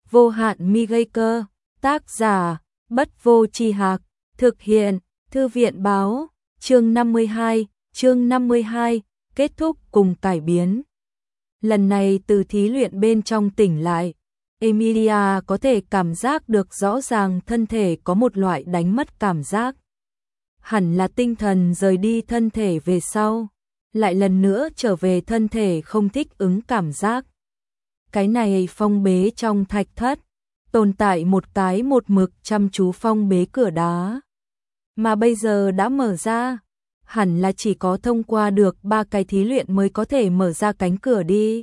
Vô hạn mi gây cơ, tác giả, Bất Vô Tri Hạc, thực hiện, Thư viện báo, chương 52, kết thúc cùng cải biến. Lần này từ thí luyện bên trong tỉnh lại, Emilia có thể cảm giác được rõ ràng thân thể có một loại đánh mất cảm giác. Hẳn là tinh thần rời đi thân thể về sau, lại lần nữa trở về thân thể không thích ứng cảm giác. Cái này phong bế trong thạch thất, tồn tại một cái một mực chăm chú phong bế cửa đá. Mà bây giờ đã mở ra, hẳn là chỉ có thông qua được 3 cái thí luyện mới có thể mở ra cánh cửa đi.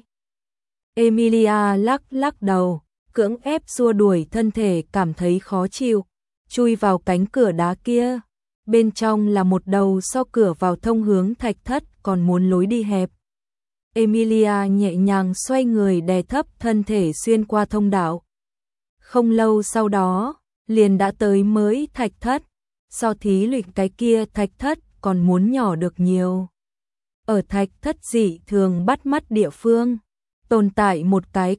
Emilia lắc đầu, cưỡng ép xua đuổi thân thể cảm thấy khó chịu, chui vào cánh cửa đá kia. Bên trong là một đầu so cửa vào thông hướng thạch thất còn muốn lối đi hẹp. Emilia nhẹ nhàng xoay người đè thấp thân thể xuyên qua thông đạo. Không lâu sau đó, liền đã tới mới thạch thất, so thí luyện cái kia thạch thất còn muốn nhỏ được nhiều. Ở thạch thất dị thường bắt mắt địa phương, tồn tại một cái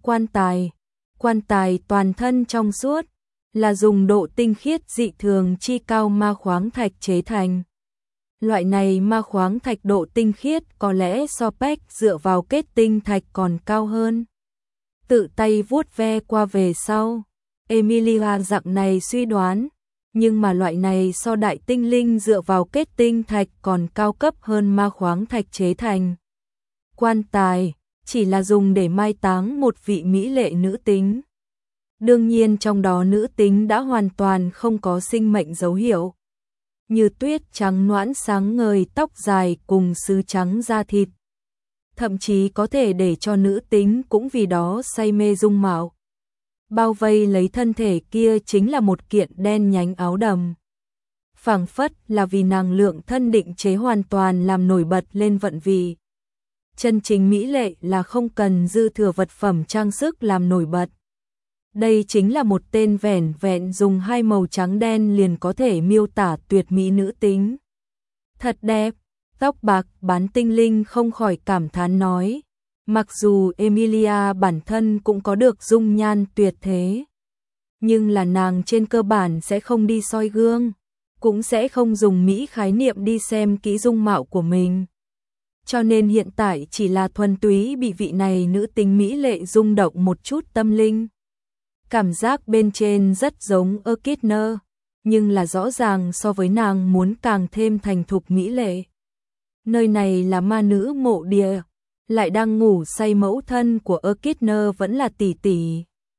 quan tài toàn thân trong suốt, là dùng độ tinh khiết dị thường chi cao ma khoáng thạch chế thành. Loại này ma khoáng thạch độ tinh khiết có lẽ so pech dựa vào kết tinh thạch còn cao hơn. Tự tay vuốt ve qua về sau, Emilia dặn này suy đoán, nhưng mà loại này so đại tinh linh dựa vào kết tinh thạch còn cao cấp hơn ma khoáng thạch chế thành. Quan tài chỉ là dùng để mai táng một vị mỹ lệ nữ tính. Đương nhiên trong đó nữ tính đã hoàn toàn không có sinh mệnh dấu hiệu. Như tuyết trắng nõn sáng ngời tóc dài cùng sứ trắng da thịt. Thậm chí có thể để cho nữ tính cũng vì đó say mê dung mạo. Bao vây lấy thân thể kia chính là một kiện đen nhánh áo đầm. Phảng phất là vì năng lượng thân định chế hoàn toàn làm nổi bật lên vận vị. Chân chính mỹ lệ là không cần dư thừa vật phẩm trang sức làm nổi bật. Đây chính là một tên vẻn vẹn dùng 2 màu trắng đen liền có thể miêu tả tuyệt mỹ nữ tính. Thật đẹp, tóc bạc bán tinh linh không khỏi cảm thán nói. Mặc dù Emilia bản thân cũng có được dung nhan tuyệt thế, nhưng là nàng trên cơ bản sẽ không đi soi gương, cũng sẽ không dùng mỹ khái niệm đi xem kỹ dung mạo của mình. Cho nên hiện tại chỉ là thuần túy bị vị này nữ tính mỹ lệ rung động một chút tâm linh. Cảm giác bên trên rất giống Echidna, nhưng là rõ ràng so với nàng muốn càng thêm thành thục mỹ lệ. Nơi này là ma nữ mộ địa, lại đang ngủ say mẫu thân của Echidna vẫn là tỷ tỷ.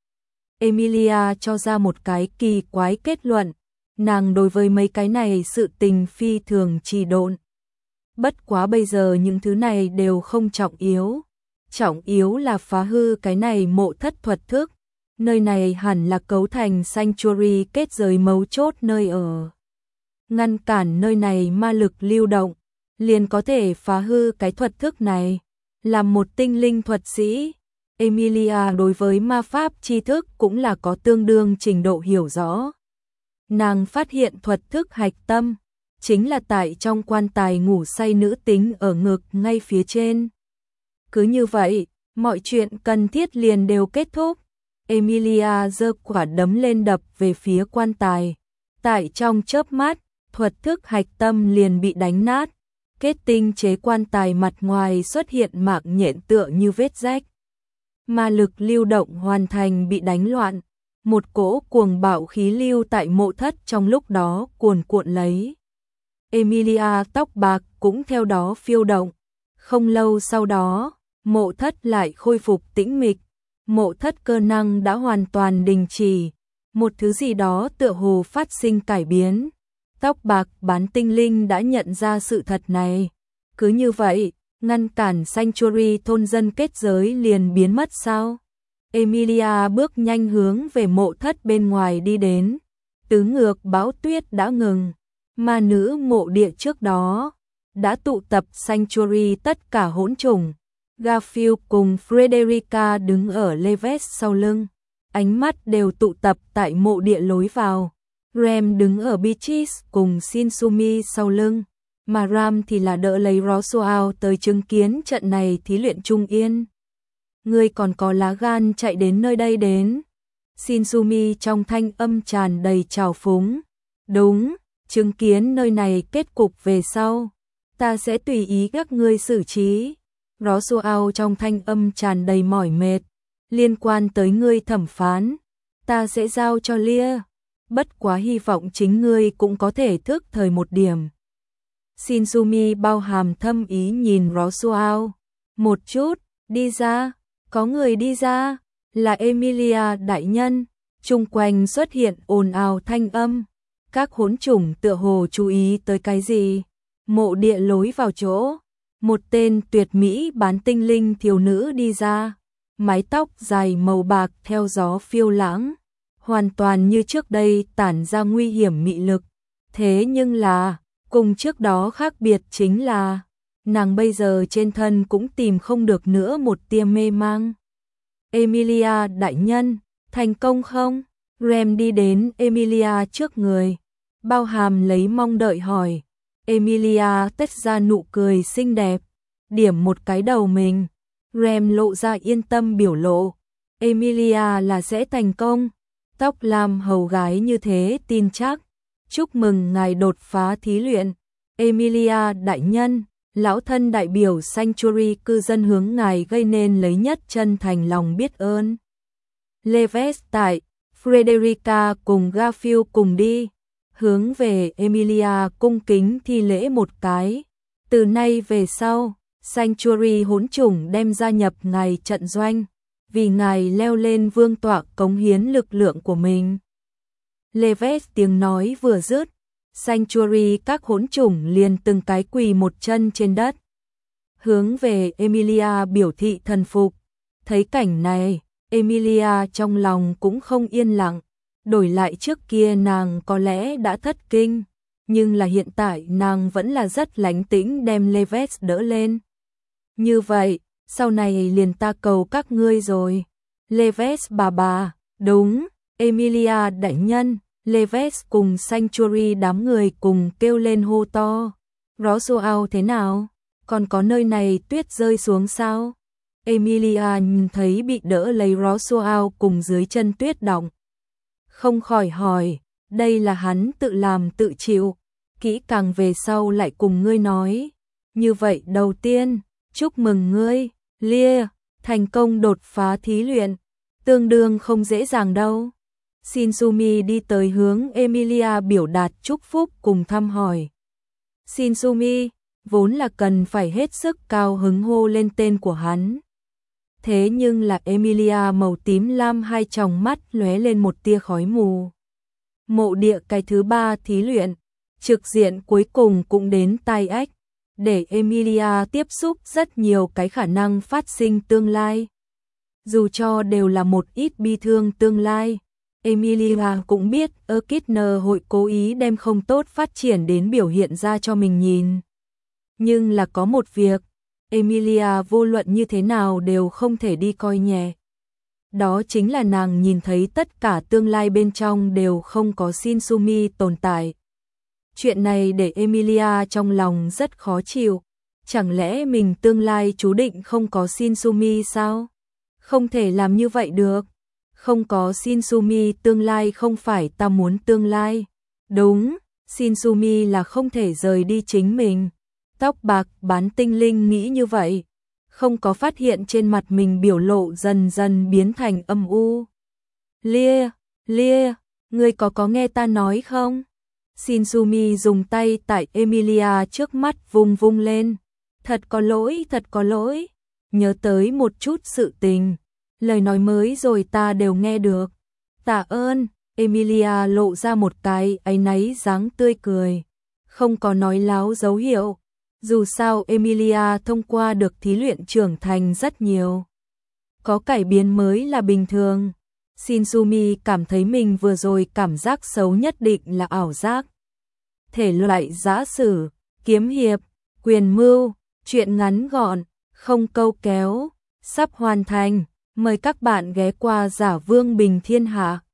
Emilia cho ra một cái kỳ quái kết luận, nàng đối với mấy cái này sự tình phi thường trì độn. Bất quá bây giờ những thứ này đều không trọng yếu là phá hư cái này mộ thất thuật thức. Nơi này hẳn là cấu thành sanctuary kết giới mấu chốt nơi ở. Ngăn cản nơi này ma lực lưu động, liền có thể phá hư cái thuật thức này. Làm một tinh linh thuật sĩ, Emilia đối với ma pháp tri thức cũng là có tương đương trình độ hiểu rõ. Nàng phát hiện thuật thức hạch tâm, chính là tại trong quan tài ngủ say nữ tính ở ngực ngay phía trên. Cứ như vậy, mọi chuyện cần thiết liền đều kết thúc. Emilia giơ quả đấm lên đập về phía quan tài. Tại trong chớp mắt, thuật thức hạch tâm liền bị đánh nát. Kết tinh chế quan tài mặt ngoài xuất hiện mạng nhện tựa như vết rách. Ma lực lưu động hoàn thành bị đánh loạn. Một cỗ cuồng bạo khí lưu tại mộ thất trong lúc đó cuồn cuộn lấy. Emilia tóc bạc cũng theo đó phiêu động. Không lâu sau đó, mộ thất lại khôi phục tĩnh mịch. Mộ thất cơ năng đã hoàn toàn đình chỉ, một thứ gì đó tựa hồ phát sinh cải biến. Tóc bạc bán tinh linh đã nhận ra sự thật này. Cứ như vậy, ngăn cản sanctuary thôn dân kết giới liền biến mất sao? Emilia bước nhanh hướng về mộ thất bên ngoài đi đến. Tứ ngược bão tuyết đã ngừng. Ma nữ mộ địa trước đó đã tụ tập sanctuary tất cả hỗn trùng. Garfield cùng Frederica đứng ở Leves sau lưng, ánh mắt đều tụ tập tại mộ địa lối vào. Rem đứng ở Beatrice cùng Shinsumi sau lưng, mà Ram thì là đỡ lấy Roswell tới chứng kiến trận này thí luyện trung yên. Ngươi còn có lá gan chạy đến nơi đây đến. Shinsumi trong thanh âm tràn đầy trào phúng. Đúng, chứng kiến nơi này kết cục về sau, ta sẽ tùy ý các ngươi xử trí. Rosuao trong thanh âm tràn đầy mỏi mệt. Liên quan tới ngươi thẩm phán, ta sẽ giao cho Lia. Bất quá hy vọng chính ngươi cũng có thể thức thời một điểm. Shinsumi bao hàm thâm ý nhìn Rosuao. Một chút, đi ra, có người đi ra, là Emilia đại nhân. Chung quanh xuất hiện ồn ào thanh âm. Các hỗn chủng tựa hồ chú ý tới cái gì? Mộ địa lối vào chỗ. Một tên tuyệt mỹ bán tinh linh thiếu nữ đi ra. Mái tóc dài màu bạc theo gió phiêu lãng. Hoàn toàn như trước đây tản ra nguy hiểm mị lực. Thế nhưng là, cùng trước đó khác biệt chính là, nàng bây giờ trên thân cũng tìm không được nữa một tia mê mang. Emilia đại nhân, thành công không? Rem đi đến Emilia trước người, bao hàm lấy mong đợi hỏi. Emilia tách ra nụ cười xinh đẹp, điểm một cái đầu mình. Rem lộ ra yên tâm biểu lộ. Emilia là sẽ thành công. Tóc lam hầu gái như thế tin chắc. Chúc mừng ngài đột phá thí luyện. Emilia đại nhân, lão thân đại biểu Sanctuary cư dân hướng ngài gây nên lấy nhất chân thành lòng biết ơn. Leves tại, Frederica cùng Garfield cùng đi. Hướng về Emilia cung kính thi lễ một cái. Từ nay về sau, Sanctuary hỗn chủng đem gia nhập ngài trận doanh, vì ngài leo lên vương tọa cống hiến lực lượng của mình. Leves tiếng nói vừa dứt, Sanctuary các hỗn chủng liền từng cái quỳ một chân trên đất. Hướng về Emilia biểu thị thần phục. Thấy cảnh này, Emilia trong lòng cũng không yên lặng. Đổi lại trước kia nàng có lẽ đã thất kinh, nhưng là hiện tại nàng vẫn là rất lánh tĩnh đem Leves đỡ lên. Như vậy, sau này liền ta cầu các ngươi rồi. Leves bà, đúng, Emilia đại nhân. Leves cùng Sanctuary đám người cùng kêu lên hô to. Rosuao thế nào? Còn có nơi này tuyết rơi xuống sao? Emilia nhìn thấy bị đỡ lấy Rosuao cùng dưới chân tuyết đọng. Không khỏi hỏi, đây là hắn tự làm tự chịu, kỹ càng về sau lại cùng ngươi nói. Như vậy đầu tiên, chúc mừng ngươi, Lia, thành công đột phá thí luyện, tương đương không dễ dàng đâu. Shinsumi đi tới hướng Emilia biểu đạt chúc phúc cùng thăm hỏi. Shinsumi, vốn là cần phải hết sức cao hứng hô lên tên của hắn. Thế nhưng là Emilia màu tím lam hai tròng mắt lóe lên một tia khói mù. Mộ địa cái thứ 3 thí luyện, trực diện cuối cùng cũng đến tai ách, để Emilia tiếp xúc rất nhiều cái khả năng phát sinh tương lai. Dù cho đều là một ít bi thương tương lai, Emilia cũng biết Equidna hội cố ý đem không tốt phát triển đến biểu hiện ra cho mình nhìn. Nhưng là có một việc, Emilia vô luận như thế nào đều không thể đi coi nhẹ. Đó chính là nàng nhìn thấy tất cả tương lai bên trong đều không có Shinsumi tồn tại. Chuyện này để Emilia trong lòng rất khó chịu. Chẳng lẽ mình tương lai chú định không có Shinsumi sao? Không thể làm như vậy được. Không có Shinsumi tương lai không phải ta muốn tương lai. Đúng, Shinsumi là không thể rời đi chính mình. Tóc bạc bán tinh linh nghĩ như vậy. Không có phát hiện trên mặt mình biểu lộ dần dần biến thành âm u. Lia, ngươi có nghe ta nói không? Shinsumi dùng tay tại Emilia trước mắt vung vung lên. Thật có lỗi. Nhớ tới một chút sự tình. Lời nói mới rồi ta đều nghe được. Tạ ơn, Emilia lộ ra một cái áy náy dáng tươi cười. Không có nói láo dấu hiệu. Dù sao Emilia thông qua được thí luyện trưởng thành rất nhiều. Có cải biến mới là bình thường. Shinsumi cảm thấy mình vừa rồi cảm giác xấu nhất định là ảo giác. Thể loại giã sử, kiếm hiệp, quyền mưu, truyện ngắn gọn, không câu kéo, sắp hoàn thành. Mời các bạn ghé qua Giả Vương Bình Thiên Hạ.